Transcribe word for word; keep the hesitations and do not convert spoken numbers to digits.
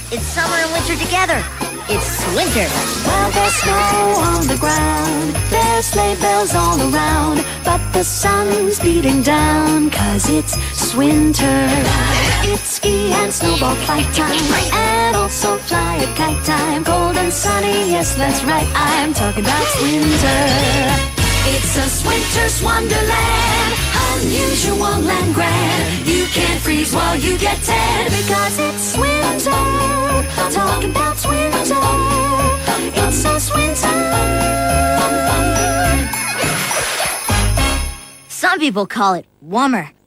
It's summer and winter together. It's winter. Well, there's snow on the ground, there's sleigh bells all around, but the sun's beating down, cause it's swinter. It's ski and snowball fight time, and also fly a kite time. Cold and sunny, yes, that's right, I'm talking about winter. It's a winter's wonderland, unusual and grand. You can't freeze while you get tan, because it's winter. Talking about winter. It's a winter. Some people call it warmer.